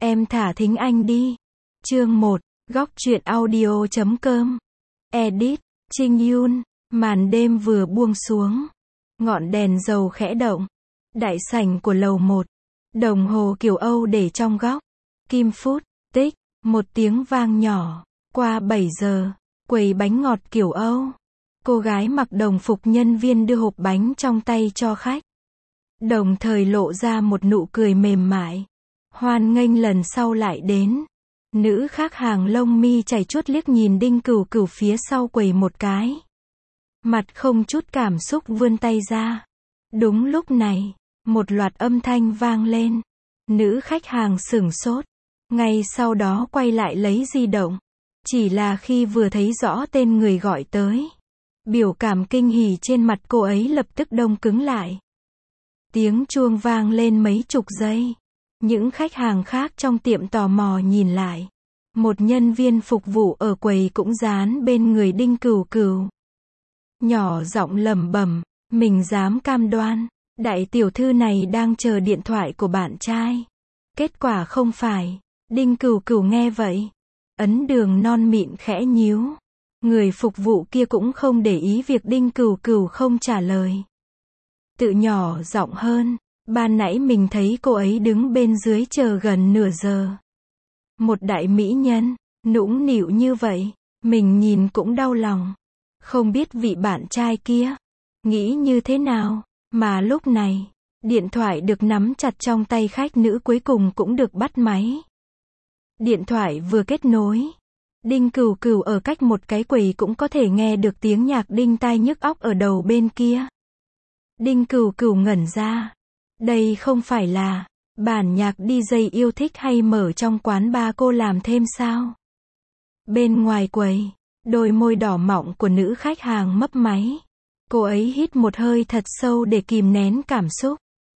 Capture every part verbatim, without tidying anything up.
Em thả thính anh đi. Chương một, góc truyện audio chấm com. Edit, Trinh Yun. Màn đêm vừa buông xuống. Ngọn đèn dầu khẽ động. Đại sảnh của lầu một. Đồng hồ kiểu Âu để trong góc. Kim phút, tích, một tiếng vang nhỏ. Qua bảy giờ, quầy bánh ngọt kiểu Âu. Cô gái mặc đồng phục nhân viên đưa hộp bánh trong tay cho khách. Đồng thời lộ ra một nụ cười mềm mại. Hoan nghênh lần sau lại đến. Nữ khách hàng lông mi chảy chuốt liếc nhìn Đinh Cửu Cửu phía sau quầy một cái. Mặt không chút cảm xúc vươn tay ra. Đúng lúc này, một loạt âm thanh vang lên. Nữ khách hàng sửng sốt. Ngay sau đó quay lại lấy di động. Chỉ là khi vừa thấy rõ tên người gọi tới, biểu cảm kinh hỉ trên mặt cô ấy lập tức đông cứng lại. Tiếng chuông vang lên mấy chục giây. Những khách hàng khác trong tiệm tò mò nhìn lại. Một nhân viên phục vụ ở quầy cũng dán bên người Đinh Cửu Cửu. Nhỏ giọng lẩm bẩm, mình dám cam đoan, đại tiểu thư này đang chờ điện thoại của bạn trai. Kết quả không phải. Đinh Cửu Cửu nghe vậy, ấn đường non mịn khẽ nhíu. Người phục vụ kia cũng không để ý việc Đinh Cửu Cửu không trả lời. Tự nhỏ giọng hơn, ban nãy mình thấy cô ấy đứng bên dưới chờ gần nửa giờ. Một đại mỹ nhân, nũng nịu như vậy, mình nhìn cũng đau lòng. Không biết vị bạn trai kia nghĩ như thế nào, mà lúc này, điện thoại được nắm chặt trong tay khách nữ cuối cùng cũng được bắt máy. Điện thoại vừa kết nối, Đinh Cửu Cửu ở cách một cái quầy cũng có thể nghe được tiếng nhạc đinh tai nhức óc ở đầu bên kia. Đinh Cửu Cửu ngẩn ra. Đây không phải là bản nhạc đi jây yêu thích hay mở trong quán bar cô làm thêm sao? Bên ngoài quầy, đôi môi đỏ mọng của nữ khách hàng mấp máy. Cô ấy hít một hơi thật sâu để kìm nén cảm xúc.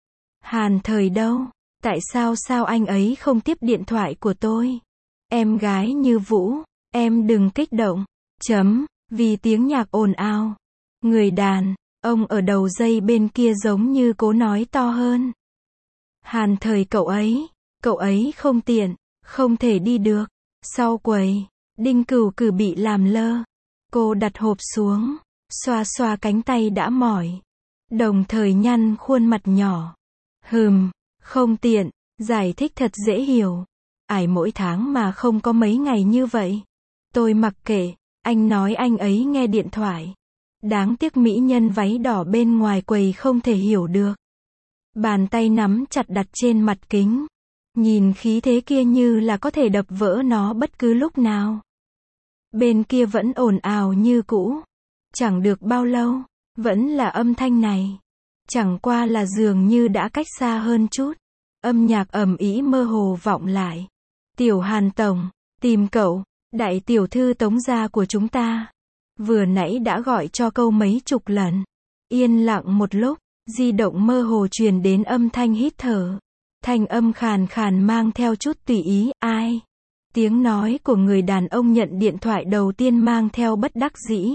Hàn Thời đâu? Tại sao sao anh ấy không tiếp điện thoại của tôi? Em gái Như Vũ, em đừng kích động. Chấm, vì tiếng nhạc ồn ào. Người đàn ông ở đầu dây bên kia giống như cố nói to hơn. Hàn Thời cậu ấy, cậu ấy không tiện, không thể đi được. Sau quầy, Đinh Cửu Cửu bị làm lơ. Cô đặt hộp xuống, xoa xoa cánh tay đã mỏi. Đồng thời nhăn khuôn mặt nhỏ. Hừm, không tiện, giải thích thật dễ hiểu. Ải mỗi tháng mà không có mấy ngày như vậy. Tôi mặc kệ, anh nói anh ấy nghe điện thoại. Đáng tiếc mỹ nhân váy đỏ bên ngoài quầy không thể hiểu được. Bàn tay nắm chặt đặt trên mặt kính. Nhìn khí thế kia như là có thể đập vỡ nó bất cứ lúc nào. Bên kia vẫn ồn ào như cũ. Chẳng được bao lâu, vẫn là âm thanh này. Chẳng qua là dường như đã cách xa hơn chút. Âm nhạc ầm ĩ mơ hồ vọng lại. Tiểu Hàn tổng, tìm cậu, đại tiểu thư Tống gia của chúng ta. Vừa nãy đã gọi cho câu mấy chục lần. Yên lặng một lúc, di động mơ hồ truyền đến âm thanh hít thở. Thanh âm khàn khàn mang theo chút tùy ý, ai? Tiếng nói của người đàn ông nhận điện thoại đầu tiên mang theo bất đắc dĩ.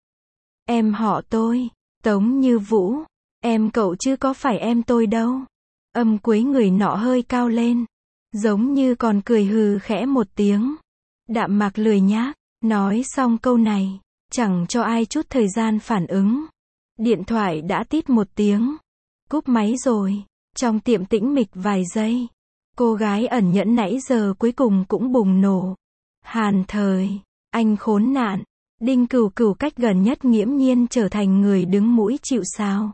Em họ tôi, Tống Như Vũ. Em cậu chứ có phải em tôi đâu. Âm cuối người nọ hơi cao lên. Giống như còn cười hừ khẽ một tiếng. Đạm mạc lười nhác. Nói xong câu này, chẳng cho ai chút thời gian phản ứng. Điện thoại đã tít một tiếng. Cúp máy rồi. Trong tiệm tĩnh mịch vài giây. Cô gái ẩn nhẫn nãy giờ cuối cùng cũng bùng nổ. Hàn Thời, anh khốn nạn. Đinh Cửu Cửu cách gần nhất nghiễm nhiên trở thành người đứng mũi chịu sào.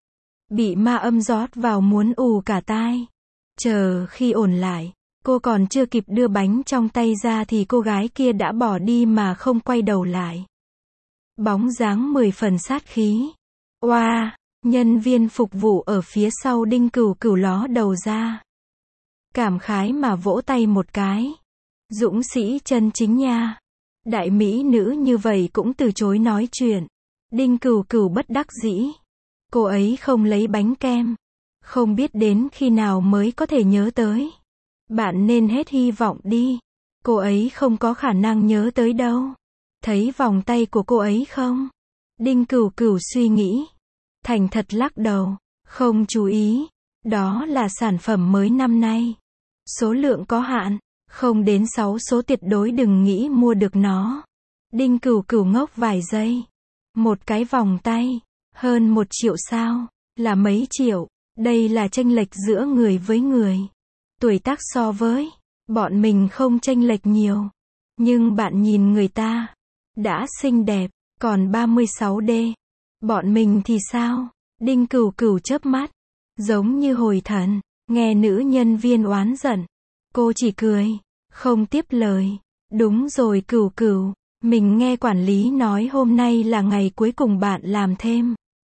Bị ma âm rót vào muốn ù cả tai. Chờ khi ổn lại, cô còn chưa kịp đưa bánh trong tay ra thì cô gái kia đã bỏ đi mà không quay đầu lại. Bóng dáng mười phần sát khí. Oa, wow, nhân viên phục vụ ở phía sau Đinh Cửu Cửu ló đầu ra. Cảm khái mà vỗ tay một cái. Dũng sĩ chân chính nha. Đại mỹ nữ như vậy cũng từ chối nói chuyện. Đinh Cửu Cửu bất đắc dĩ. Cô ấy không lấy bánh kem. Không biết đến khi nào mới có thể nhớ tới. Bạn nên hết hy vọng đi. Cô ấy không có khả năng nhớ tới đâu. Thấy vòng tay của cô ấy không? Đinh Cửu Cửu suy nghĩ. Thành thật lắc đầu. Không chú ý. Đó là sản phẩm mới năm nay. Số lượng có hạn, không đến sáu số tuyệt đối đừng nghĩ mua được nó. Đinh Cửu Cửu ngốc vài giây. Một cái vòng tay, hơn một triệu sao, là mấy triệu, đây là chênh lệch giữa người với người. Tuổi tác so với, bọn mình không chênh lệch nhiều. Nhưng bạn nhìn người ta, đã xinh đẹp, còn ba mươi sáu D. Bọn mình thì sao? Đinh Cửu Cửu chớp mắt, giống như hồi thần, nghe nữ nhân viên oán giận. Cô chỉ cười, không tiếp lời. Đúng rồi Cửu Cửu, mình nghe quản lý nói hôm nay là ngày cuối cùng bạn làm thêm.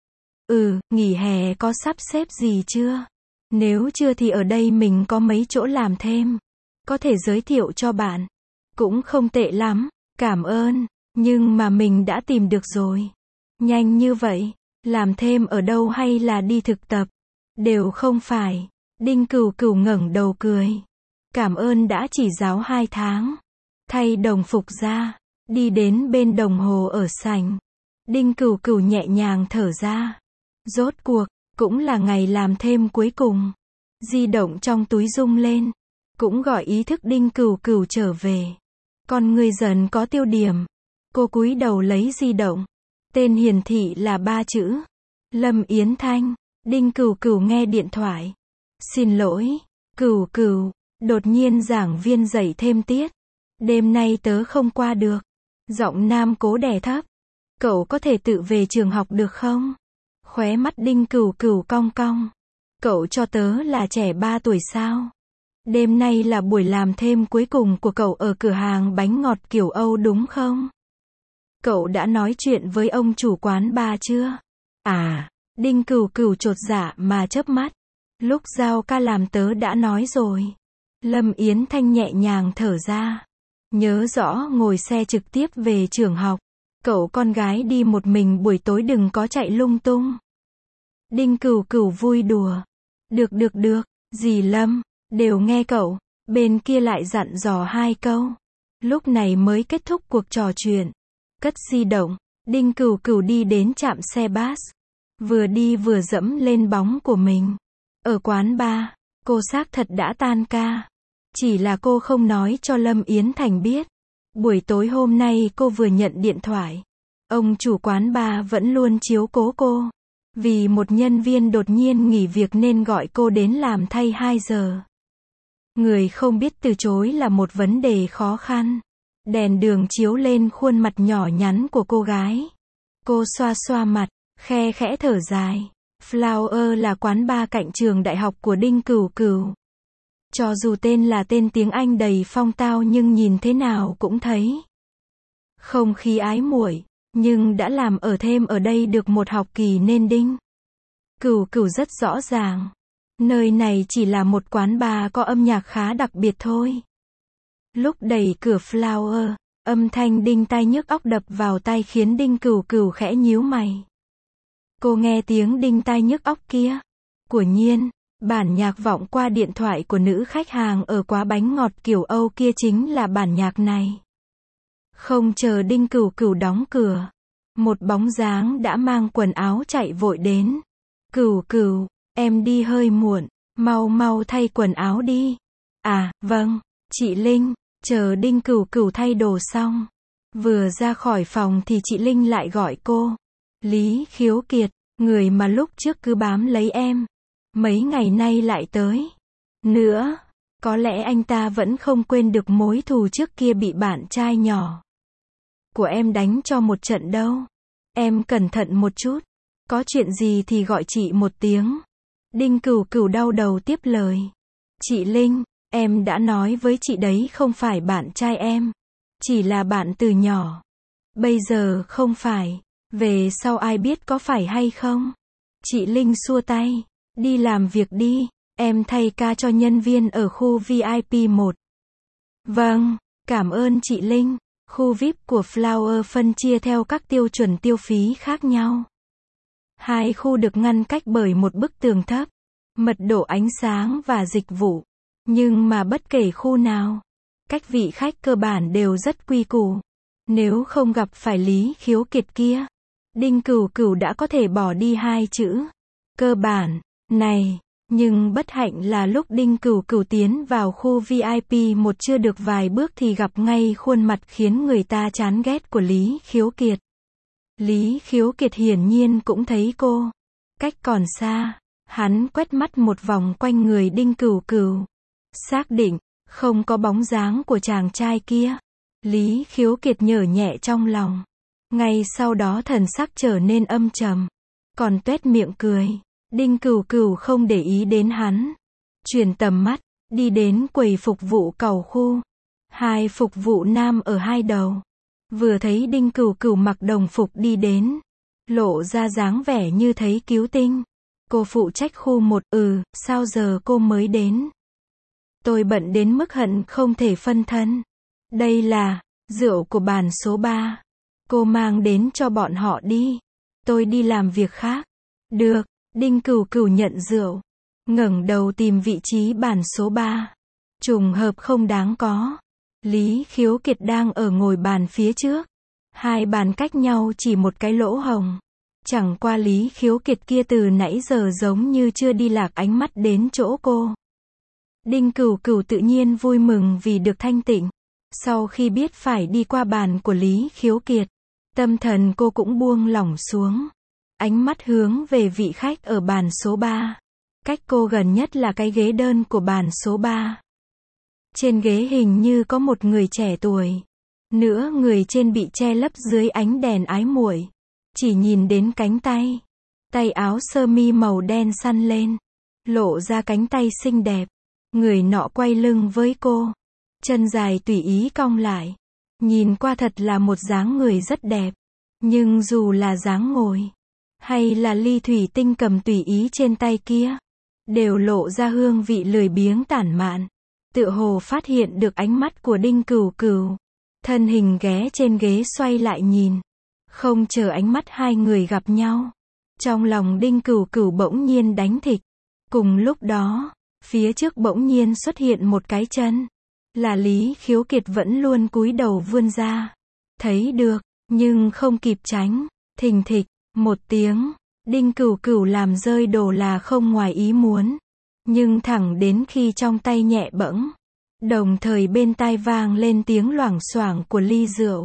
Ừ, nghỉ hè có sắp xếp gì chưa? Nếu chưa thì ở đây mình có mấy chỗ làm thêm. Có thể giới thiệu cho bạn. Cũng không tệ lắm, cảm ơn, nhưng mà mình đã tìm được rồi. Nhanh như vậy, làm thêm ở đâu hay là đi thực tập? Đều không phải. Đinh Cửu Cửu ngẩng đầu cười. Cảm ơn đã chỉ giáo hai tháng. Thay đồng phục ra, đi đến bên đồng hồ ở sảnh. Đinh Cửu Cửu nhẹ nhàng thở ra. Rốt cuộc, cũng là ngày làm thêm cuối cùng. Di động trong túi rung lên, cũng gọi ý thức Đinh Cửu Cửu trở về. Con người dần có tiêu điểm. Cô cúi đầu lấy di động. Tên hiển thị là ba chữ. Lâm Yến Thanh. Đinh Cửu Cửu nghe điện thoại. Xin lỗi, Cửu Cửu, đột nhiên giảng viên dạy thêm tiết. Đêm nay tớ không qua được. Giọng nam cố đè thấp. Cậu có thể tự về trường học được không? Khóe mắt Đinh Cửu Cửu cong cong. Cậu cho tớ là trẻ ba tuổi sao? Đêm nay là buổi làm thêm cuối cùng của cậu ở cửa hàng bánh ngọt kiểu Âu đúng không? Cậu đã nói chuyện với ông chủ quán bar chưa? À, Đinh Cửu Cửu chột dạ mà chớp mắt. Lúc giao ca làm tớ đã nói rồi. Lâm Yến Thanh nhẹ nhàng thở ra. Nhớ rõ ngồi xe trực tiếp về trường học. Cậu con gái đi một mình buổi tối đừng có chạy lung tung. Đinh Cửu Cửu vui đùa. Được được được, dì Lâm, đều nghe cậu. Bên kia lại dặn dò hai câu. Lúc này mới kết thúc cuộc trò chuyện. Cất di động, Đinh Cửu Cửu đi đến trạm xe bus. Vừa đi vừa dẫm lên bóng của mình. Ở quán bar, cô xác thật đã tan ca. Chỉ là cô không nói cho Lâm Yến Thành biết. Buổi tối hôm nay cô vừa nhận điện thoại. Ông chủ quán bar vẫn luôn chiếu cố cô. Vì một nhân viên đột nhiên nghỉ việc nên gọi cô đến làm thay hai giờ. Người không biết từ chối là một vấn đề khó khăn. Đèn đường chiếu lên khuôn mặt nhỏ nhắn của cô gái. Cô xoa xoa mặt, khe khẽ thở dài. Flower là quán bar cạnh trường đại học của Đinh Cửu Cửu. Cho dù tên là tên tiếng Anh đầy phong tao nhưng nhìn thế nào cũng thấy không khí ái muội, nhưng đã làm ở thêm ở đây được một học kỳ nên Đinh Cửu Cửu rất rõ ràng. Nơi này chỉ là một quán bar có âm nhạc khá đặc biệt thôi. Lúc đẩy cửa Flower, âm thanh đinh tai nhức óc đập vào tai khiến Đinh Cửu Cửu khẽ nhíu mày. Cô nghe tiếng đinh tai nhức óc kia. Quả nhiên, bản nhạc vọng qua điện thoại của nữ khách hàng ở quán bánh ngọt kiểu Âu kia chính là bản nhạc này. Không chờ Đinh Cửu Cửu đóng cửa, một bóng dáng đã mang quần áo chạy vội đến. Cửu Cửu, em đi hơi muộn, mau mau thay quần áo đi. À, vâng, chị Linh. Chờ Đinh Cửu Cửu thay đồ xong, vừa ra khỏi phòng thì chị Linh lại gọi cô. Lý Khiếu Kiệt, người mà lúc trước cứ bám lấy em, mấy ngày nay lại tới. Nữa, có lẽ anh ta vẫn không quên được mối thù trước kia bị bạn trai nhỏ của em đánh cho một trận đâu. Em cẩn thận một chút, có chuyện gì thì gọi chị một tiếng. Đinh Cửu Cửu đau đầu tiếp lời. Chị Linh, em đã nói với chị đấy không phải bạn trai em. Chỉ là bạn từ nhỏ. Bây giờ không phải. Về sau ai biết có phải hay không? Chị Linh xua tay. Đi làm việc đi. Em thay ca cho nhân viên ở khu vi ai pi một. Vâng, cảm ơn chị Linh. Khu vi ai pi của Flower phân chia theo các tiêu chuẩn tiêu phí khác nhau. Hai khu được ngăn cách bởi một bức tường thấp. Mật độ ánh sáng và dịch vụ. Nhưng mà bất kể khu nào, các vị khách cơ bản đều rất quy củ. Nếu không gặp phải Lý Khiếu Kiệt kia, Đinh Cửu Cửu đã có thể bỏ đi hai chữ cơ bản này. Nhưng bất hạnh là lúc Đinh Cửu Cửu tiến vào khu vi ai pi một chưa được vài bước thì gặp ngay khuôn mặt khiến người ta chán ghét của Lý Khiếu Kiệt. Lý Khiếu Kiệt hiển nhiên cũng thấy cô. Cách còn xa, hắn quét mắt một vòng quanh người Đinh Cửu Cửu. Xác định, không có bóng dáng của chàng trai kia. Lý Khiếu Kiệt nhở nhẹ trong lòng. Ngay sau đó thần sắc trở nên âm trầm. Còn tuét miệng cười. Đinh Cửu Cửu không để ý đến hắn. Chuyển tầm mắt, đi đến quầy phục vụ cầu khu. Hai phục vụ nam ở hai đầu. Vừa thấy Đinh Cửu Cửu mặc đồng phục đi đến. Lộ ra dáng vẻ như thấy cứu tinh. Cô phụ trách khu một, ừ, sao giờ cô mới đến? Tôi bận đến mức hận không thể phân thân. Đây là rượu của bàn số ba. Cô mang đến cho bọn họ đi. Tôi đi làm việc khác. Được, Đinh Cửu Cửu nhận rượu. Ngẩng đầu tìm vị trí bàn số ba. Trùng hợp không đáng có. Lý Khiếu Kiệt đang ở ngồi bàn phía trước. Hai bàn cách nhau chỉ một cái lỗ hồng. Chẳng qua Lý Khiếu Kiệt kia từ nãy giờ giống như chưa đi lạc ánh mắt đến chỗ cô. Đinh Cửu Cửu tự nhiên vui mừng vì được thanh tịnh. Sau khi biết phải đi qua bàn của Lý Khiếu Kiệt, tâm thần cô cũng buông lỏng xuống. Ánh mắt hướng về vị khách ở bàn số ba. Cách cô gần nhất là cái ghế đơn của bàn số ba. Trên ghế hình như có một người trẻ tuổi. Nửa người trên bị che lấp dưới ánh đèn ái muội. Chỉ nhìn đến cánh tay. Tay áo sơ mi màu đen săn lên. Lộ ra cánh tay xinh đẹp. Người nọ quay lưng với cô. Chân dài tùy ý cong lại. Nhìn qua thật là một dáng người rất đẹp. Nhưng dù là dáng ngồi, hay là ly thủy tinh cầm tùy ý trên tay kia, đều lộ ra hương vị lười biếng tản mạn. Tựa hồ phát hiện được ánh mắt của Đinh Cửu Cửu. Thân hình ghé trên ghế xoay lại nhìn. Không chờ ánh mắt hai người gặp nhau. Trong lòng Đinh Cửu Cửu bỗng nhiên đánh thịch. Cùng lúc đó, phía trước bỗng nhiên xuất hiện một cái chân. Là Lý Khiếu Kiệt vẫn luôn cúi đầu vươn ra. Thấy được, nhưng không kịp tránh. Thình thịch, một tiếng. Đinh Cửu Cửu làm rơi đồ là không ngoài ý muốn. Nhưng thẳng đến khi trong tay nhẹ bẫng. Đồng thời bên tai vang lên tiếng loảng xoảng của ly rượu.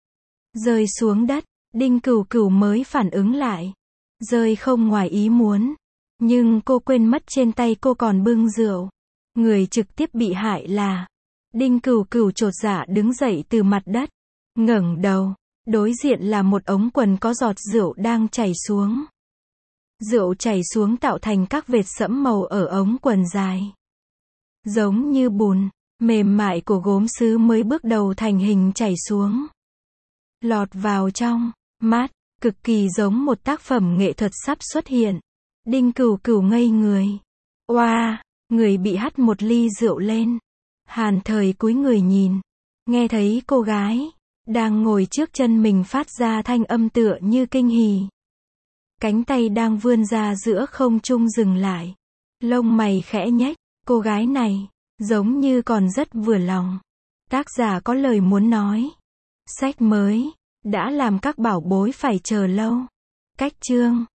Rơi xuống đất, Đinh Cửu Cửu mới phản ứng lại. Rơi không ngoài ý muốn. Nhưng cô quên mất trên tay cô còn bưng rượu. Người trực tiếp bị hại là Đinh Cửu Cửu chột dạ đứng dậy từ mặt đất. Ngẩng đầu. Đối diện là một ống quần có giọt rượu đang chảy xuống. Rượu chảy xuống tạo thành các vệt sẫm màu ở ống quần dài. Giống như bùn, mềm mại của gốm sứ mới bước đầu thành hình chảy xuống. Lọt vào trong mắt, cực kỳ giống một tác phẩm nghệ thuật sắp xuất hiện. Đinh Cửu Cửu ngây người. Oa, người bị hắt một ly rượu lên. Hàn Thời cúi người nhìn. Nghe thấy cô gái đang ngồi trước chân mình phát ra thanh âm tựa như kinh hỉ. Cánh tay đang vươn ra giữa không trung dừng lại. Lông mày khẽ nhếch, cô gái này giống như còn rất vừa lòng. Tác giả có lời muốn nói. Sách mới đã làm các bảo bối phải chờ lâu. Cách chương